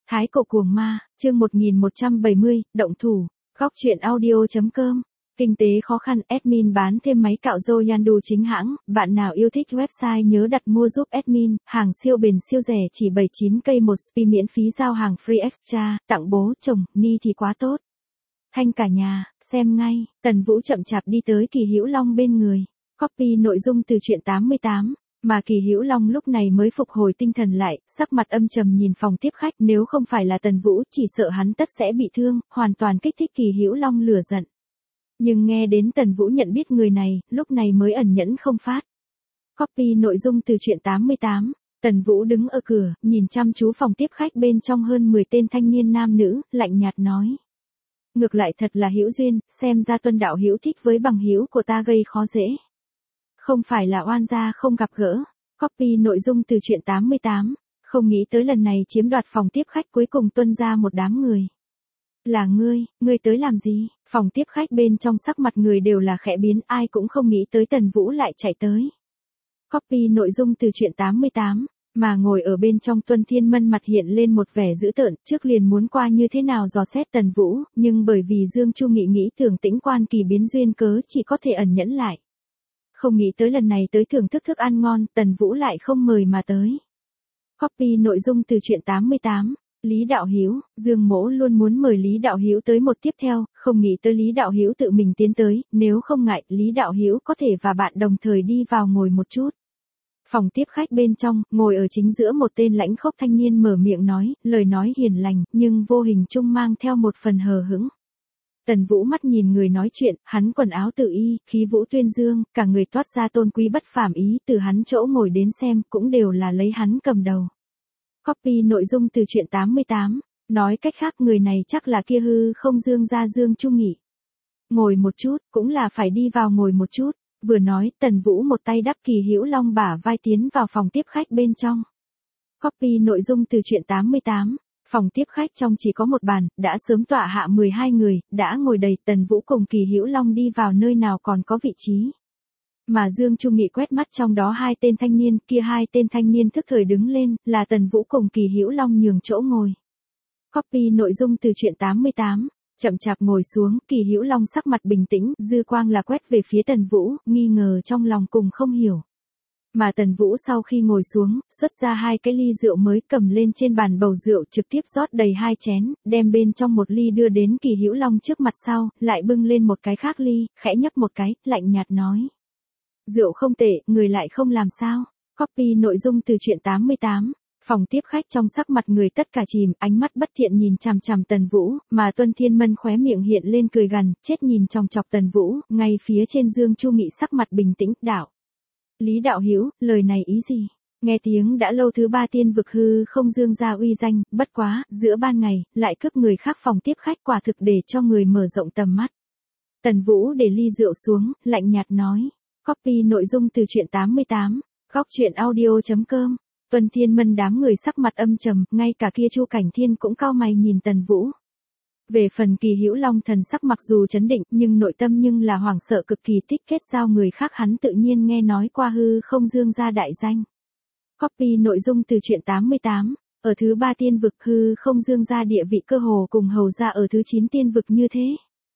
Thái cổ cuồng ma, chương 1170, động thủ, góc truyện audio.com. Kinh tế khó khăn, admin bán thêm máy cạo râu Yandu chính hãng, bạn nào yêu thích website nhớ đặt mua giúp admin, hàng siêu bền siêu rẻ chỉ 79k một spi miễn phí giao hàng free extra, tặng bố, chồng, ni thì quá tốt. Thanh cả nhà, xem ngay, Tần Vũ chậm chạp đi tới Kỳ Hữu Long bên người. Copy nội dung từ truyện 88. Mà Kỳ Hữu Long lúc này mới phục hồi tinh thần lại, sắc mặt âm trầm nhìn phòng tiếp khách, nếu không phải là Tần Vũ, chỉ sợ hắn tất sẽ bị thương, hoàn toàn kích thích Kỳ Hữu Long lửa giận. Nhưng nghe đến Tần Vũ nhận biết người này, lúc này mới ẩn nhẫn không phát. Copy nội dung từ truyện 88. Tần Vũ đứng ở cửa, nhìn chăm chú phòng tiếp khách bên trong hơn 10 tên thanh niên nam nữ, lạnh nhạt nói: ngược lại thật là hữu duyên, xem ra Tuân đạo hữu thích với bằng hữu của ta gây khó dễ. Không phải là oan gia không gặp gỡ. Copy nội dung từ truyện 88. Không nghĩ tới lần này chiếm đoạt phòng tiếp khách cuối cùng tuân ra một đám người. Là ngươi tới làm gì? Phòng tiếp khách bên trong sắc mặt người đều là khẽ biến, ai cũng không nghĩ tới Tần Vũ lại chạy tới. Copy nội dung từ truyện 88. Mà ngồi ở bên trong Tuân Thiên Mân mặt hiện lên một vẻ dữ tợn, trước liền muốn qua như thế nào dò xét Tần Vũ, nhưng bởi vì Dương Chu nghĩ tưởng tĩnh quan kỳ biến duyên cớ chỉ có thể ẩn nhẫn lại. Không nghĩ tới lần này tới thưởng thức thức ăn ngon, Tần Vũ lại không mời mà tới. Copy nội dung từ truyện 88. Lý Đạo Hiếu, Dương Mỗ luôn muốn mời Lý Đạo Hiếu tới một tiếp theo, không nghĩ tới Lý Đạo Hiếu tự mình tiến tới, nếu không ngại, Lý Đạo Hiếu có thể và bạn đồng thời đi vào ngồi một chút. Phòng tiếp khách bên trong, ngồi ở chính giữa một tên lãnh khốc thanh niên mở miệng nói, lời nói hiền lành, nhưng vô hình chung mang theo một phần hờ hững. Tần Vũ mắt nhìn người nói chuyện, hắn quần áo tự y, khí vũ tuyên dương, cả người toát ra tôn quý bất phàm ý, từ hắn chỗ ngồi đến xem, cũng đều là lấy hắn cầm đầu. Copy nội dung từ truyện 88. Nói cách khác người này chắc là kia hư không Dương gia Dương Chu Nghị. Ngồi một chút, cũng là phải đi vào ngồi một chút. Vừa nói, Tần Vũ một tay đắp Kỳ Hữu Long bả vai tiến vào phòng tiếp khách bên trong. Copy nội dung từ truyện 88. Phòng tiếp khách trong chỉ có một bàn, đã sớm tọa hạ 12 người, đã ngồi đầy, Tần Vũ cùng Kỳ Hữu Long đi vào nơi nào còn có vị trí. Mà Dương Chu Nghị quét mắt trong đó hai tên thanh niên, kia hai tên thanh niên thức thời đứng lên, là Tần Vũ cùng Kỳ Hữu Long nhường chỗ ngồi. Copy nội dung từ truyện 88. Chậm chạp ngồi xuống, Kỳ Hữu Long sắc mặt bình tĩnh, dư quang là quét về phía Tần Vũ, nghi ngờ trong lòng cùng không hiểu. Mà Tần Vũ sau khi ngồi xuống, xuất ra hai cái ly rượu mới, cầm lên trên bàn bầu rượu, trực tiếp rót đầy hai chén, đem bên trong một ly đưa đến Kỳ Hữu Long trước mặt sau, lại bưng lên một cái khác ly, khẽ nhấp một cái, lạnh nhạt nói: rượu không tệ, người lại không làm sao. Copy nội dung từ truyện 88. Phòng tiếp khách trong sắc mặt người tất cả chìm, ánh mắt bất thiện nhìn chằm chằm Tần Vũ, mà Tuân Thiên Mân khóe miệng hiện lên cười gằn, chết nhìn chòng chọc Tần Vũ, ngay phía trên Dương Chu Nghị sắc mặt bình tĩnh, đạo: Lý Đạo Hiếu, lời này ý gì? Nghe tiếng đã lâu thứ ba tiên vực hư không Dương gia uy danh, bất quá, giữa ban ngày, lại cướp người khác phòng tiếp khách, quả thực để cho người mở rộng tầm mắt. Tần Vũ để ly rượu xuống, lạnh nhạt nói. Copy nội dung từ truyện 88. Góc truyện audio.com. Tuân Thiên Mân đám người sắc mặt âm trầm, ngay cả kia Chu Cảnh Thiên cũng cau mày nhìn Tần Vũ. Về phần Kỳ Hữu Long thần sắc mặc dù chấn định, nhưng nội tâm nhưng là hoảng sợ cực kỳ, tích kết giao người khác hắn tự nhiên nghe nói qua hư không Dương gia đại danh. Copy nội dung từ truyện 88. Ở thứ ba tiên vực hư không Dương gia địa vị cơ hồ cùng hầu gia ở thứ 9 tiên vực như thế.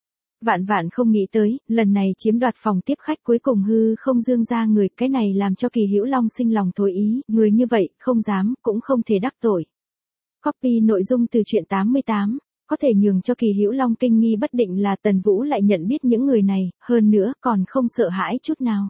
Vạn vạn không nghĩ tới, lần này chiếm đoạt phòng tiếp khách cuối cùng hư không Dương gia người, cái này làm cho Kỳ Hữu Long sinh lòng thối ý, người như vậy, không dám, cũng không thể đắc tội. Copy nội dung từ truyện 88. Có thể nhường cho Kỳ Hữu Long kinh nghi bất định là Tần Vũ lại nhận biết những người này, hơn nữa, còn không sợ hãi chút nào.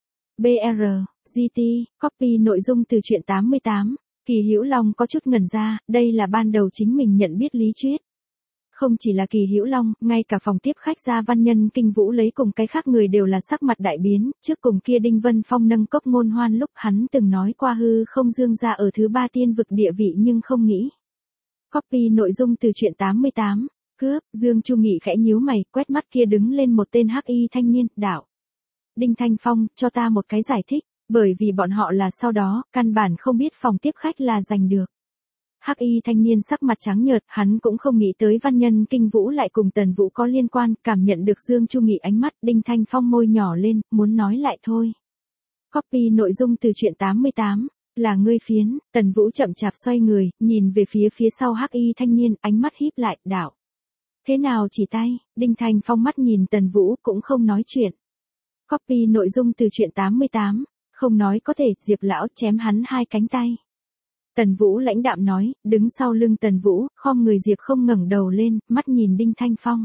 BR, GT, copy nội dung từ truyện 88. Kỳ Hữu Long có chút ngẩn ra, đây là ban đầu chính mình nhận biết Lý Chuyết. Không chỉ là Kỳ Hữu Long, ngay cả phòng tiếp khách Gia Văn Nhân Kinh Vũ lấy cùng cái khác người đều là sắc mặt đại biến, trước cùng kia Đinh Vân Phong nâng cốc ngôn hoan lúc hắn từng nói qua hư không Dương gia ở thứ ba tiên vực địa vị nhưng không nghĩ. Copy nội dung từ truyện 88. Cướp, Dương Chu Nghị khẽ nhíu mày, quét mắt kia đứng lên một tên hắc y thanh niên, đạo: Đinh Thanh Phong, cho ta một cái giải thích, bởi vì bọn họ là sau đó, căn bản không biết phòng tiếp khách là giành được. Hắc y thanh niên sắc mặt trắng nhợt, hắn cũng không nghĩ tới Văn Nhân Kinh Vũ lại cùng Tần Vũ có liên quan, cảm nhận được Dương Chu Nghị ánh mắt, Đinh Thanh Phong môi nhỏ lên, muốn nói lại thôi. Copy nội dung từ truyện 88. Là ngươi phiến, Tần Vũ chậm chạp xoay người, nhìn về phía sau hắc y thanh niên, ánh mắt híp lại, đạo. Thế nào chỉ tay, Đinh Thanh Phong mắt nhìn Tần Vũ cũng không nói chuyện. Copy nội dung từ truyện 88, không nói có thể, Diệp lão chém hắn 2 cánh tay. Tần Vũ lãnh đạm nói, đứng sau lưng Tần Vũ, khom người Diệp không ngẩng đầu lên, mắt nhìn Đinh Thanh Phong.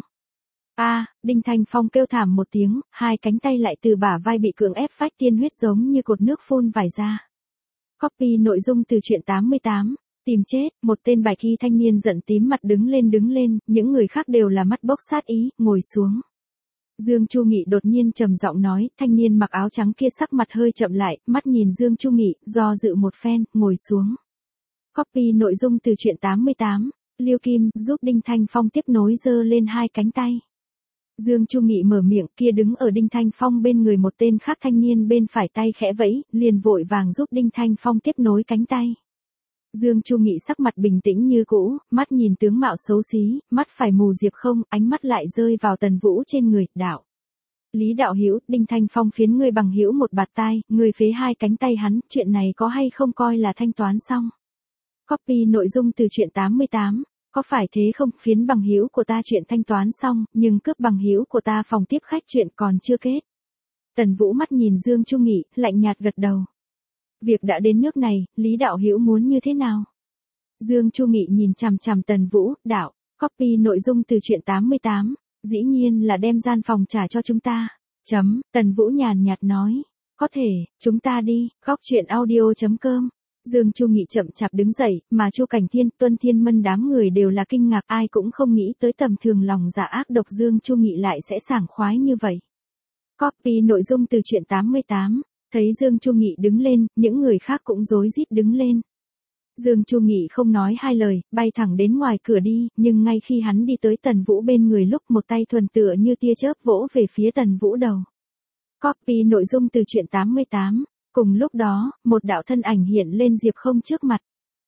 Đinh Thanh Phong kêu thảm một tiếng, 2 cánh tay lại từ bả vai bị cưỡng ép phách tiên huyết giống như cột nước phun vải ra. Copy nội dung từ truyện 88, tìm chết, một tên bạch y thanh niên giận tím mặt đứng lên, những người khác đều là mắt bốc sát ý, ngồi xuống. Dương Chu Nghị đột nhiên trầm giọng nói, thanh niên mặc áo trắng kia sắc mặt hơi chậm lại, mắt nhìn Dương Chu Nghị, do dự một phen, ngồi xuống. Copy nội dung từ truyện 88, Liêu Kim giúp Đinh Thanh Phong tiếp nối giơ lên 2 cánh tay. Dương Chu Nghị mở miệng, kia đứng ở Đinh Thanh Phong bên người một tên khác thanh niên bên phải tay khẽ vẫy, liền vội vàng giúp Đinh Thanh Phong tiếp nối cánh tay. Dương Chu Nghị sắc mặt bình tĩnh như cũ, mắt nhìn tướng mạo xấu xí, mắt phải mù Diệp không, ánh mắt lại rơi vào Tần Vũ trên người, đạo. Lý đạo hữu, Đinh Thanh Phong phiến ngươi bằng hữu một bạt tai, ngươi phế 2 cánh tay hắn, chuyện này có hay không coi là thanh toán xong. Copy nội dung từ truyện 88, có phải thế không, phiến bằng hữu của ta chuyện thanh toán xong, nhưng cướp bằng hữu của ta phòng tiếp khách chuyện còn chưa kết. Tần Vũ mắt nhìn Dương Chu Nghị, lạnh nhạt gật đầu. Việc đã đến nước này, Lý đạo hữu muốn như thế nào? Dương Chu Nghị nhìn chằm chằm Tần Vũ, đạo, copy nội dung từ truyện 88, dĩ nhiên là đem gian phòng trả cho chúng ta. Tần Vũ nhàn nhạt nói, có thể, chúng ta đi, goctruyện.audio.com. Dương Chu Nghị chậm chạp đứng dậy, mà Chu Cảnh Thiên, Tuân Thiên Mân đám người đều là kinh ngạc, ai cũng không nghĩ tới tầm thường lòng dạ ác độc Dương Chu Nghị lại sẽ sảng khoái như vậy. Copy nội dung từ truyện 88, thấy Dương Chu Nghị đứng lên, những người khác cũng rối rít đứng lên. Dương Chu Nghị không nói 2 lời, bay thẳng đến ngoài cửa đi, nhưng ngay khi hắn đi tới Tần Vũ bên người lúc một tay thuần tựa như tia chớp vỗ về phía Tần Vũ đầu. Copy nội dung từ truyện 88. Cùng lúc đó, một đạo thân ảnh hiện lên Diệp không trước mặt.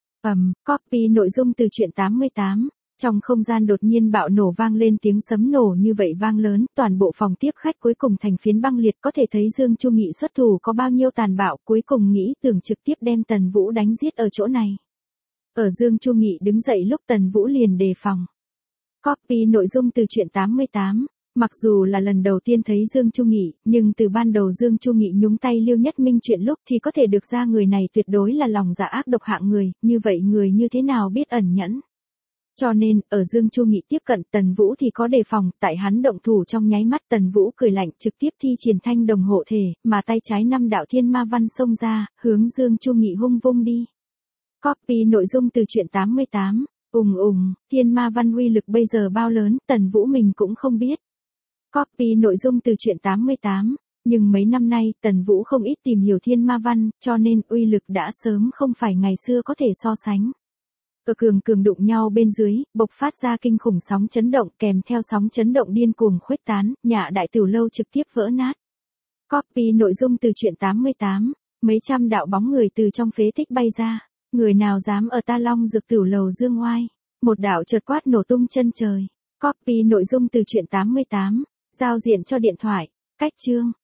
Copy nội dung từ truyện 88. Trong không gian đột nhiên bạo nổ vang lên tiếng sấm nổ như vậy vang lớn, toàn bộ phòng tiếp khách cuối cùng thành phiến băng liệt, có thể thấy Dương Chu Nghị xuất thủ có bao nhiêu tàn bạo, cuối cùng nghĩ tưởng trực tiếp đem Tần Vũ đánh giết ở chỗ này. Ở Dương Chu Nghị đứng dậy lúc Tần Vũ liền đề phòng. Copy nội dung từ truyện 88. Mặc dù là lần đầu tiên thấy Dương Chu Nghị, nhưng từ ban đầu Dương Chu Nghị nhúng tay Liêu Nhất Minh chuyện lúc thì có thể được ra người này tuyệt đối là lòng dạ ác độc hạng người, như vậy người như thế nào biết ẩn nhẫn. Cho nên, ở Dương Chu Nghị tiếp cận Tần Vũ thì có đề phòng, tại hắn động thủ trong nháy mắt Tần Vũ cười lạnh trực tiếp thi triển thanh đồng hộ thể, mà tay trái 5 đạo thiên ma văn xông ra, hướng Dương Chu Nghị hung vung đi. Copy nội dung từ truyện 88, thiên ma văn uy lực bây giờ bao lớn, Tần Vũ mình cũng không biết. Copy nội dung từ truyện 88, nhưng mấy năm nay Tần Vũ không ít tìm hiểu thiên ma văn, cho nên uy lực đã sớm không phải ngày xưa có thể so sánh. Ở cường đụng nhau bên dưới, bộc phát ra kinh khủng sóng chấn động, kèm theo sóng chấn động điên cuồng khuếch tán, nhà đại tiểu lâu trực tiếp vỡ nát. Copy nội dung từ truyện 88, mấy trăm đạo bóng người từ trong phế tích bay ra, người nào dám ở Ta Long Dược tiểu lầu dương oai, một đạo chợt quát nổ tung chân trời. Copy nội dung từ truyện 88, giao diện cho điện thoại, cách chương.